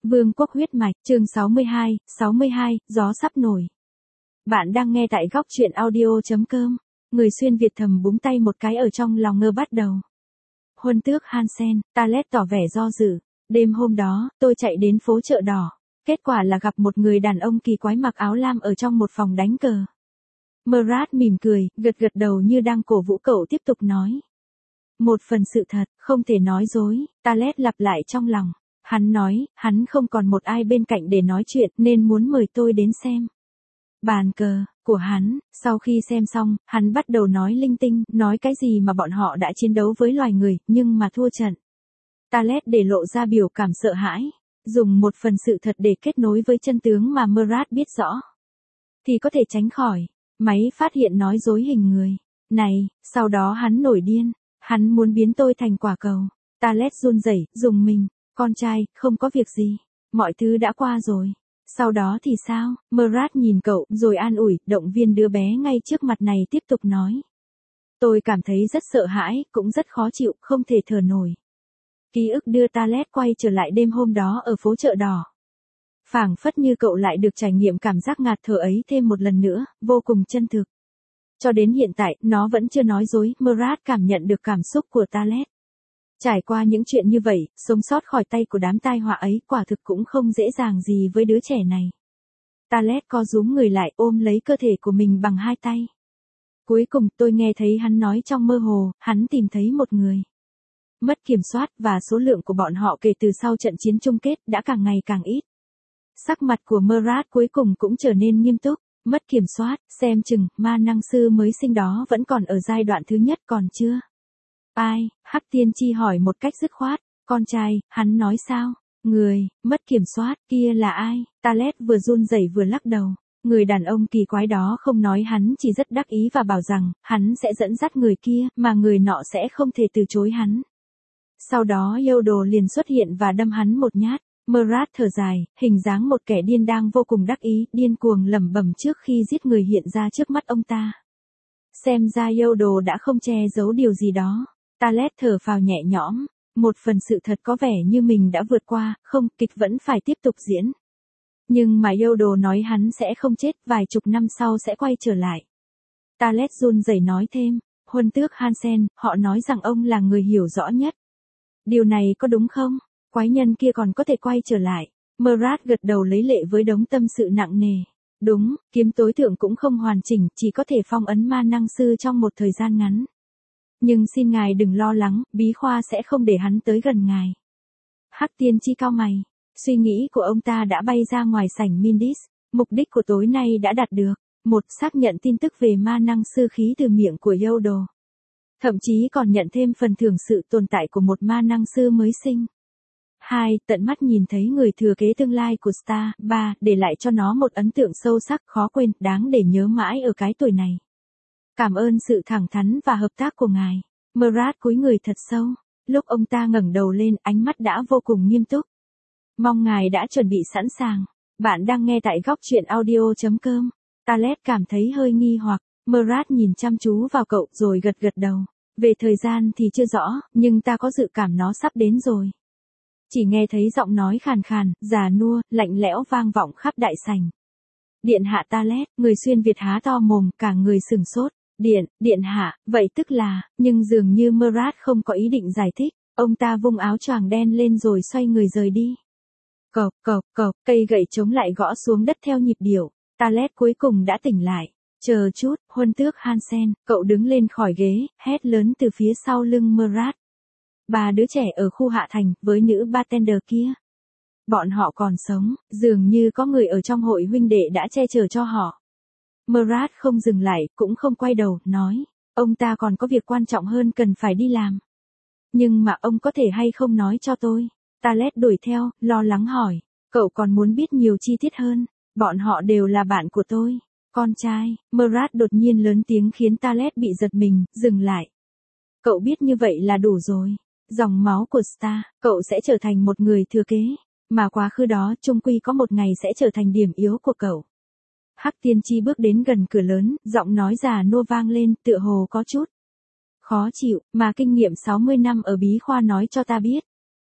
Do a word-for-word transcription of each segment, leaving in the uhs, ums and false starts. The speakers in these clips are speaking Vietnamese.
Vương quốc huyết mạch, chương sáu mươi hai, sáu mươi hai, gió sắp nổi. Bạn đang nghe tại góc truyện audio.com. Người xuyên Việt thầm búng tay một cái ở trong lòng ngơ bắt đầu. Huân tước Hansen, Talet tỏ vẻ do dự. Đêm hôm đó, tôi chạy đến phố chợ đỏ. Kết quả là gặp một người đàn ông kỳ quái mặc áo lam ở trong một phòng đánh cờ. Murat mỉm cười, gật gật đầu như đang cổ vũ cậu tiếp tục nói. Một phần sự thật, không thể nói dối, Talet lặp lại trong lòng. Hắn nói, hắn không còn một ai bên cạnh để nói chuyện nên muốn mời tôi đến xem. Bàn cờ của hắn, sau khi xem xong, hắn bắt đầu nói linh tinh, nói cái gì mà bọn họ đã chiến đấu với loài người, nhưng mà thua trận. Talet để lộ ra biểu cảm sợ hãi, dùng một phần sự thật để kết nối với chân tướng mà Murat biết rõ. Thì có thể tránh khỏi, máy phát hiện nói dối hình người. Này, sau đó hắn nổi điên, hắn muốn biến tôi thành quả cầu. Talet run rẩy, dùng mình. Con trai, không có việc gì. Mọi thứ đã qua rồi. Sau đó thì sao? Murat nhìn cậu, rồi an ủi, động viên đứa bé ngay trước mặt này tiếp tục nói. Tôi cảm thấy rất sợ hãi, cũng rất khó chịu, không thể thở nổi. Ký ức đưa Talet quay trở lại đêm hôm đó ở phố chợ đỏ. Phảng phất như cậu lại được trải nghiệm cảm giác ngạt thở ấy thêm một lần nữa, vô cùng chân thực. Cho đến hiện tại, nó vẫn chưa nói dối, Murat cảm nhận được cảm xúc của Talet. Trải qua những chuyện như vậy, sống sót khỏi tay của đám tai họa ấy quả thực cũng không dễ dàng gì với đứa trẻ này. Talet co rúm người lại ôm lấy cơ thể của mình bằng hai tay. Cuối cùng tôi nghe thấy hắn nói trong mơ hồ, hắn tìm thấy một người. Mất kiểm soát và số lượng của bọn họ kể từ sau trận chiến chung kết đã càng ngày càng ít. Sắc mặt của Murat cuối cùng cũng trở nên nghiêm túc, mất kiểm soát, xem chừng ma năng sư mới sinh đó vẫn còn ở giai đoạn thứ nhất còn chưa. Ai? Hắc tiên tri hỏi một cách dứt khoát. Con trai, hắn nói sao? Người, mất kiểm soát, kia là ai? Talet vừa run rẩy vừa lắc đầu. Người đàn ông kỳ quái đó không nói, hắn chỉ rất đắc ý và bảo rằng, hắn sẽ dẫn dắt người kia, mà người nọ sẽ không thể từ chối hắn. Sau đó Yodo liền xuất hiện và đâm hắn một nhát. Murat thở dài, hình dáng một kẻ điên đang vô cùng đắc ý, điên cuồng lẩm bẩm trước khi giết người hiện ra trước mắt ông ta. Xem ra Yodo đã không che giấu điều gì đó. Talet thở phào nhẹ nhõm, một phần sự thật có vẻ như mình đã vượt qua, không, kịch vẫn phải tiếp tục diễn. Nhưng mà Yodo nói hắn sẽ không chết, vài chục năm sau sẽ quay trở lại. Talet run rẩy nói thêm, Huân tước Hansen, họ nói rằng ông là người hiểu rõ nhất. Điều này có đúng không? Quái nhân kia còn có thể quay trở lại. Murat gật đầu lấy lệ với đống tâm sự nặng nề. Đúng, kiếm tối thượng cũng không hoàn chỉnh, chỉ có thể phong ấn ma năng sư trong một thời gian ngắn. Nhưng xin ngài đừng lo lắng, bí khoa sẽ không để hắn tới gần ngài. Hắc tiên tri cau mày, suy nghĩ của ông ta đã bay ra ngoài sảnh Mindis, mục đích của tối nay đã đạt được. Một, xác nhận tin tức về ma năng sư khí từ miệng của Yodo. Thậm chí còn nhận thêm phần thưởng sự tồn tại của một ma năng sư mới sinh. Hai, tận mắt nhìn thấy người thừa kế tương lai của Star. Ba, để lại cho nó một ấn tượng sâu sắc, khó quên, đáng để nhớ mãi ở cái tuổi này. Cảm ơn sự thẳng thắn và hợp tác của ngài. Murat cúi người thật sâu. Lúc ông ta ngẩng đầu lên, ánh mắt đã vô cùng nghiêm túc. Mong ngài đã chuẩn bị sẵn sàng. Bạn đang nghe tại góc truyện audio.com. Talet cảm thấy hơi nghi hoặc. Murat nhìn chăm chú vào cậu rồi gật gật đầu. Về thời gian thì chưa rõ, nhưng ta có dự cảm nó sắp đến rồi. Chỉ nghe thấy giọng nói khàn khàn, già nua, lạnh lẽo vang vọng khắp đại sảnh. Điện hạ Talet, người xuyên Việt há to mồm, cả người sừng sốt. Điện, điện hạ, vậy tức là, nhưng dường như Murat không có ý định giải thích, ông ta vung áo choàng đen lên rồi xoay người rời đi. Cộc, cộc, cộc, cây gậy chống lại gõ xuống đất theo nhịp điệu, Talet cuối cùng đã tỉnh lại. Chờ chút, Huân tước Hansen, cậu đứng lên khỏi ghế, hét lớn từ phía sau lưng Murat. Ba đứa trẻ ở khu hạ thành, với nữ bartender kia. Bọn họ còn sống, dường như có người ở trong hội huynh đệ đã che chở cho họ. Murat không dừng lại, cũng không quay đầu, nói, ông ta còn có việc quan trọng hơn cần phải đi làm. Nhưng mà ông có thể hay không nói cho tôi? Talet đuổi theo, lo lắng hỏi, cậu còn muốn biết nhiều chi tiết hơn, bọn họ đều là bạn của tôi. Con trai, Murat đột nhiên lớn tiếng khiến Talet bị giật mình, dừng lại. Cậu biết như vậy là đủ rồi. Dòng máu của Star, cậu sẽ trở thành một người thừa kế. Mà quá khứ đó chung quy có một ngày sẽ trở thành điểm yếu của cậu. Hắc tiên tri bước đến gần cửa lớn, giọng nói già nua vang lên, tựa hồ có chút khó chịu, mà kinh nghiệm sáu mươi năm ở bí khoa nói cho ta biết.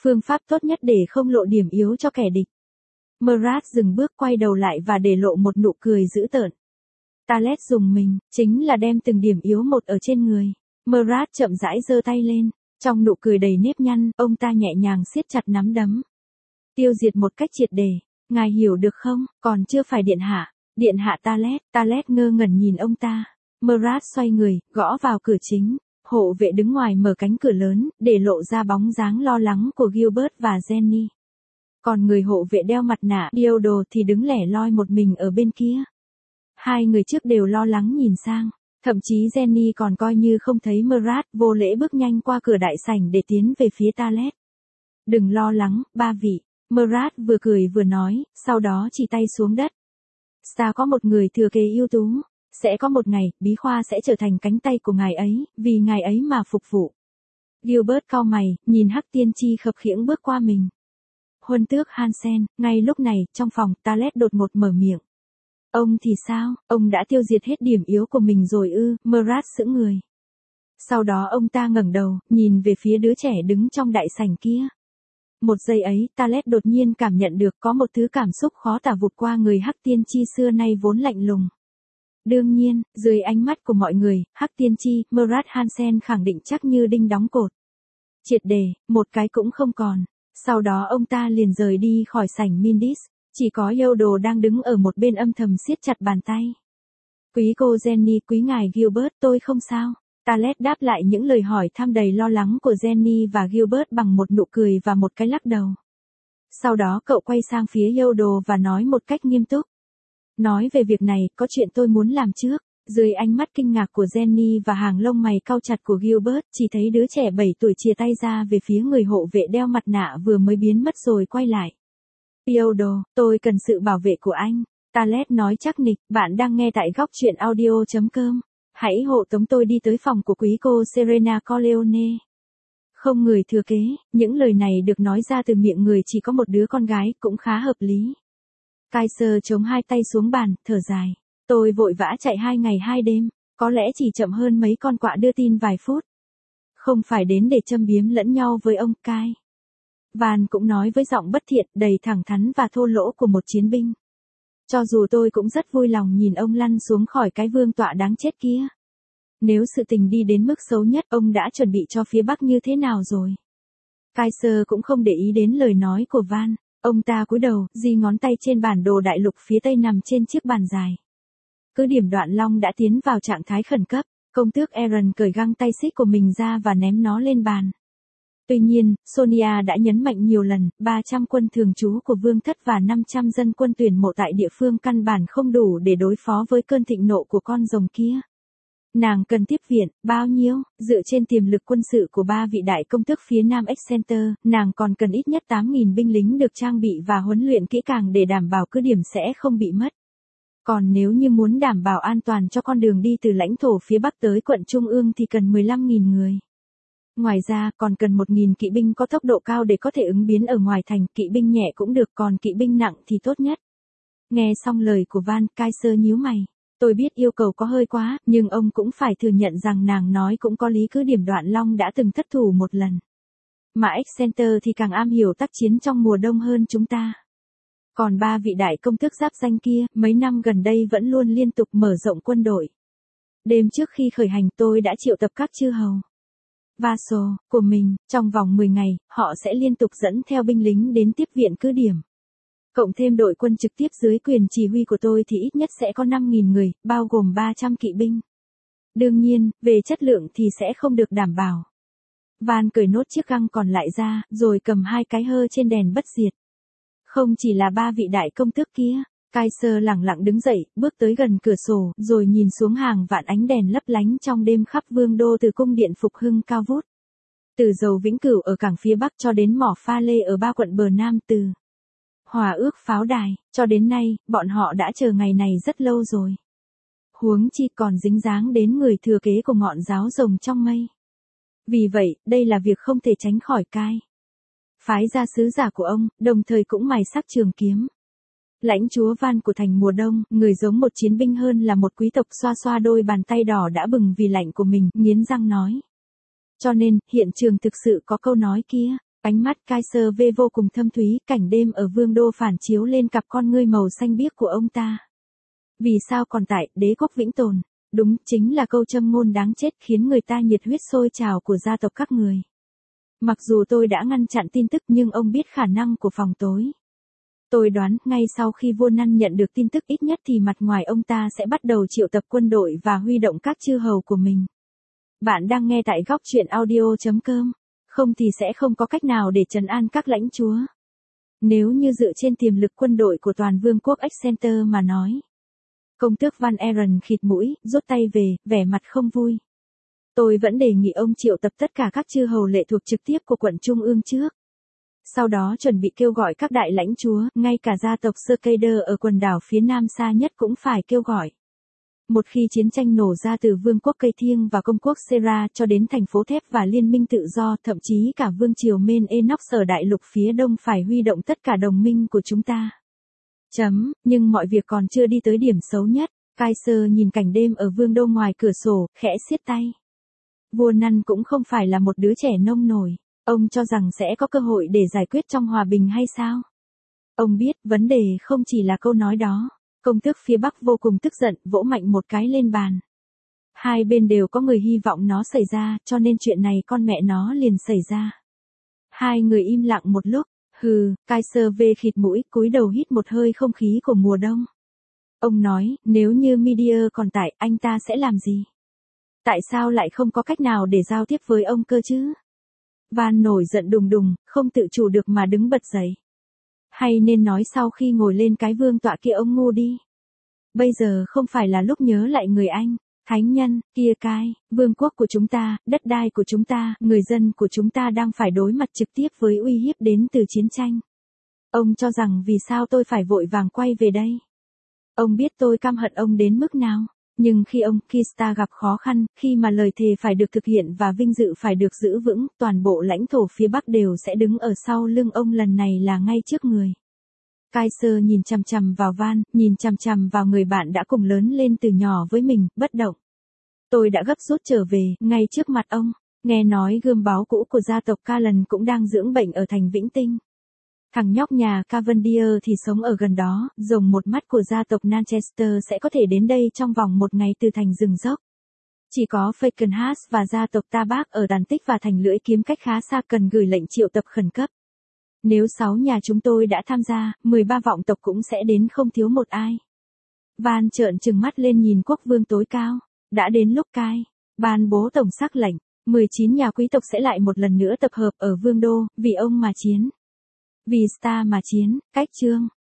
Phương pháp tốt nhất để không lộ điểm yếu cho kẻ địch. Murat dừng bước quay đầu lại và để lộ một nụ cười dữ tợn. Talet dùng mình, chính là đem từng điểm yếu một ở trên người. Murat chậm rãi giơ tay lên, trong nụ cười đầy nếp nhăn, ông ta nhẹ nhàng siết chặt nắm đấm. Tiêu diệt một cách triệt để, ngài hiểu được không, còn chưa phải điện hạ. Điện hạ Talet, Talet ngơ ngẩn nhìn ông ta. Murat xoay người, gõ vào cửa chính. Hộ vệ đứng ngoài mở cánh cửa lớn, để lộ ra bóng dáng lo lắng của Gilbert và Jenny. Còn người hộ vệ đeo mặt nạ Diodo thì đứng lẻ loi một mình ở bên kia. Hai người trước đều lo lắng nhìn sang, thậm chí Jenny còn coi như không thấy Murat, vô lễ bước nhanh qua cửa đại sảnh để tiến về phía Talet. Đừng lo lắng, ba vị, Murat vừa cười vừa nói, sau đó chỉ tay xuống đất. Sao có một người thừa kế ưu tú, sẽ có một ngày, bí khoa sẽ trở thành cánh tay của ngài ấy, vì ngài ấy mà phục vụ. Gilbert cau mày, nhìn Hắc Tiên Tri khập khiễng bước qua mình. Huân tước Hansen, ngay lúc này, trong phòng, Talet đột ngột mở miệng. Ông thì sao, ông đã tiêu diệt hết điểm yếu của mình rồi ư, Murat sững người. Sau đó ông ta ngẩng đầu, nhìn về phía đứa trẻ đứng trong đại sảnh kia. Một giây ấy, Talet đột nhiên cảm nhận được có một thứ cảm xúc khó tả vụt qua người Hắc Tiên Tri xưa nay vốn lạnh lùng. Đương nhiên, dưới ánh mắt của mọi người, Hắc Tiên Tri, Murat Hansen khẳng định chắc như đinh đóng cột. Triệt đề, một cái cũng không còn. Sau đó ông ta liền rời đi khỏi sảnh Mindis, chỉ có Yodo đang đứng ở một bên âm thầm siết chặt bàn tay. Quý cô Jenny, quý ngài Gilbert, tôi không sao. Talet đáp lại những lời hỏi thăm đầy lo lắng của Jenny và Gilbert bằng một nụ cười và một cái lắc đầu. Sau đó cậu quay sang phía Yodo và nói một cách nghiêm túc. Nói về việc này, có chuyện tôi muốn làm trước. Dưới ánh mắt kinh ngạc của Jenny và hàng lông mày cau chặt của Gilbert, chỉ thấy đứa trẻ bảy tuổi chìa tay ra về phía người hộ vệ đeo mặt nạ vừa mới biến mất rồi quay lại. Yodo, tôi cần sự bảo vệ của anh. Talet nói chắc nịch, bạn đang nghe tại góc truyện audio chấm com. Hãy hộ tống tôi đi tới phòng của quý cô Serena Corleone. Không người thừa kế, những lời này được nói ra từ miệng người chỉ có một đứa con gái, cũng khá hợp lý. Kaiser chống hai tay xuống bàn, thở dài. Tôi vội vã chạy hai ngày hai đêm, có lẽ chỉ chậm hơn mấy con quạ đưa tin vài phút. Không phải đến để châm biếm lẫn nhau với ông Kai. Van cũng nói với giọng bất thiện, đầy thẳng thắn và thô lỗ của một chiến binh. Cho dù tôi cũng rất vui lòng nhìn ông lăn xuống khỏi cái vương tọa đáng chết kia. Nếu sự tình đi đến mức xấu nhất, ông đã chuẩn bị cho phía Bắc như thế nào rồi? Kaiser cũng không để ý đến lời nói của Van. Ông ta cúi đầu, di ngón tay trên bản đồ đại lục phía tây nằm trên chiếc bàn dài. Cứ điểm Đoạn Long đã tiến vào trạng thái khẩn cấp. Công tước Aaron cởi găng tay xích của mình ra và ném nó lên bàn. Tuy nhiên, Sonia đã nhấn mạnh nhiều lần, ba trăm quân thường trú của vương thất và năm trăm dân quân tuyển mộ tại địa phương căn bản không đủ để đối phó với cơn thịnh nộ của con rồng kia. Nàng cần tiếp viện, bao nhiêu? Dựa trên tiềm lực quân sự của ba vị đại công tước phía Nam Exeter, nàng còn cần ít nhất tám nghìn binh lính được trang bị và huấn luyện kỹ càng để đảm bảo cứ điểm sẽ không bị mất. Còn nếu như muốn đảm bảo an toàn cho con đường đi từ lãnh thổ phía Bắc tới quận Trung ương thì cần mười lăm nghìn người. Ngoài ra, còn cần một nghìn kỵ binh có tốc độ cao để có thể ứng biến ở ngoài thành, kỵ binh nhẹ cũng được, còn kỵ binh nặng thì tốt nhất. Nghe xong lời của Van, Kaiser nhíu mày. Tôi biết yêu cầu có hơi quá, nhưng ông cũng phải thừa nhận rằng nàng nói cũng có lý, cứ điểm Đoạn Long đã từng thất thủ một lần. Mà Exeter thì càng am hiểu tác chiến trong mùa đông hơn chúng ta. Còn ba vị đại công tước giáp danh kia, mấy năm gần đây vẫn luôn liên tục mở rộng quân đội. Đêm trước khi khởi hành tôi đã triệu tập các chư hầu vassal của mình, trong vòng mười ngày, họ sẽ liên tục dẫn theo binh lính đến tiếp viện cứ điểm. Cộng thêm đội quân trực tiếp dưới quyền chỉ huy của tôi thì ít nhất sẽ có năm nghìn người, bao gồm ba trăm kỵ binh. Đương nhiên, về chất lượng thì sẽ không được đảm bảo. Van cởi nốt chiếc găng còn lại ra, rồi cầm hai cái hơ trên đèn bất diệt. Không chỉ là ba vị đại công tước kia, Kaiser lẳng lặng đứng dậy, bước tới gần cửa sổ, rồi nhìn xuống hàng vạn ánh đèn lấp lánh trong đêm khắp vương đô từ cung điện Phục Hưng cao vút. Từ dầu Vĩnh Cửu ở cảng phía Bắc cho đến mỏ pha lê ở ba quận bờ Nam, từ Hòa Ước pháo đài, cho đến nay, bọn họ đã chờ ngày này rất lâu rồi. Huống chi còn dính dáng đến người thừa kế của ngọn giáo rồng trong mây. Vì vậy, đây là việc không thể tránh khỏi Cai. Phái ra sứ giả của ông, đồng thời cũng mài sắc trường kiếm. Lãnh chúa Van của thành mùa đông, người giống một chiến binh hơn là một quý tộc, xoa xoa đôi bàn tay đỏ đã bừng vì lạnh của mình, nghiến răng nói. Cho nên, hiện trường thực sự có câu nói kia, Ánh mắt Kaiser V vô cùng thâm thúy, cảnh đêm ở vương đô phản chiếu lên cặp con ngươi màu xanh biếc của ông ta. Vì sao còn tại, đế quốc vĩnh tồn? Đúng, chính là câu châm ngôn đáng chết khiến người ta nhiệt huyết sôi trào của gia tộc các người. Mặc dù tôi đã ngăn chặn tin tức nhưng ông biết khả năng của phòng tối. Tôi đoán, ngay sau khi vua Năn nhận được tin tức ít nhất thì mặt ngoài ông ta sẽ bắt đầu triệu tập quân đội và huy động các chư hầu của mình. Bạn đang nghe tại góc truyện audio chấm com. Không thì sẽ không có cách nào để trấn an các lãnh chúa. Nếu như dựa trên tiềm lực quân đội của toàn vương quốc Exeter mà nói. Công tước Van Aaron khịt mũi, rút tay về, vẻ mặt không vui. Tôi vẫn đề nghị ông triệu tập tất cả các chư hầu lệ thuộc trực tiếp của quận Trung ương trước. Sau đó chuẩn bị kêu gọi các đại lãnh chúa, ngay cả gia tộc Cercader ở quần đảo phía nam xa nhất cũng phải kêu gọi. Một khi chiến tranh nổ ra từ vương quốc Cây Thiêng và công quốc Sera cho đến thành phố thép và liên minh tự do, thậm chí cả vương triều Men Enoch ở đại lục phía đông phải huy động tất cả đồng minh của chúng ta. Chấm, nhưng mọi việc còn chưa đi tới điểm xấu nhất. Kaiser nhìn cảnh đêm ở vương đô ngoài cửa sổ, khẽ siết tay. Vua Năn cũng không phải là một đứa trẻ nông nổi. Ông cho rằng sẽ có cơ hội để giải quyết trong hòa bình hay sao? Ông biết, vấn đề không chỉ là câu nói đó. Công tước phía Bắc vô cùng tức giận, vỗ mạnh một cái lên bàn. Hai bên đều có người hy vọng nó xảy ra, cho nên chuyện này con mẹ nó liền xảy ra. Hai người im lặng một lúc, hừ, Kaiser V khịt mũi, cúi đầu hít một hơi không khí của mùa đông. Ông nói, nếu như Media còn tại, anh ta sẽ làm gì? Tại sao lại không có cách nào để giao tiếp với ông cơ chứ? Van nổi giận đùng đùng, không tự chủ được mà đứng bật dậy. Hay nên nói sau khi ngồi lên cái vương tọa kia ông ngu đi. Bây giờ không phải là lúc nhớ lại người anh, thánh nhân, kia cai, vương quốc của chúng ta, đất đai của chúng ta, người dân của chúng ta đang phải đối mặt trực tiếp với uy hiếp đến từ chiến tranh. Ông cho rằng vì sao tôi phải vội vàng quay về đây? Ông biết tôi căm hận ông đến mức nào? Nhưng khi ông Kista gặp khó khăn, khi mà lời thề phải được thực hiện và vinh dự phải được giữ vững, toàn bộ lãnh thổ phía Bắc đều sẽ đứng ở sau lưng ông, lần này là ngay trước người. Kaiser nhìn chằm chằm vào Van, nhìn chằm chằm vào người bạn đã cùng lớn lên từ nhỏ với mình, bất động. Tôi đã gấp rút trở về, ngay trước mặt ông. Nghe nói gươm báo cũ của gia tộc Callan cũng đang dưỡng bệnh ở thành Vĩnh Tinh. Thằng nhóc nhà Cavendier thì sống ở gần đó, rồng một mắt của gia tộc Manchester sẽ có thể đến đây trong vòng một ngày từ thành rừng dốc. Chỉ có Fakenhas và gia tộc Tabak ở Đàn Tích và thành Lưỡi Kiếm cách khá xa cần gửi lệnh triệu tập khẩn cấp. Nếu sáu nhà chúng tôi đã tham gia, mười ba vọng tộc cũng sẽ đến không thiếu một ai. Van trợn trừng mắt lên nhìn quốc vương tối cao. Đã đến lúc cai. Ban bố tổng sắc lệnh. mười chín nhà quý tộc sẽ lại một lần nữa tập hợp ở vương đô, vì ông mà chiến. Vì Star mà chiến, cách chương.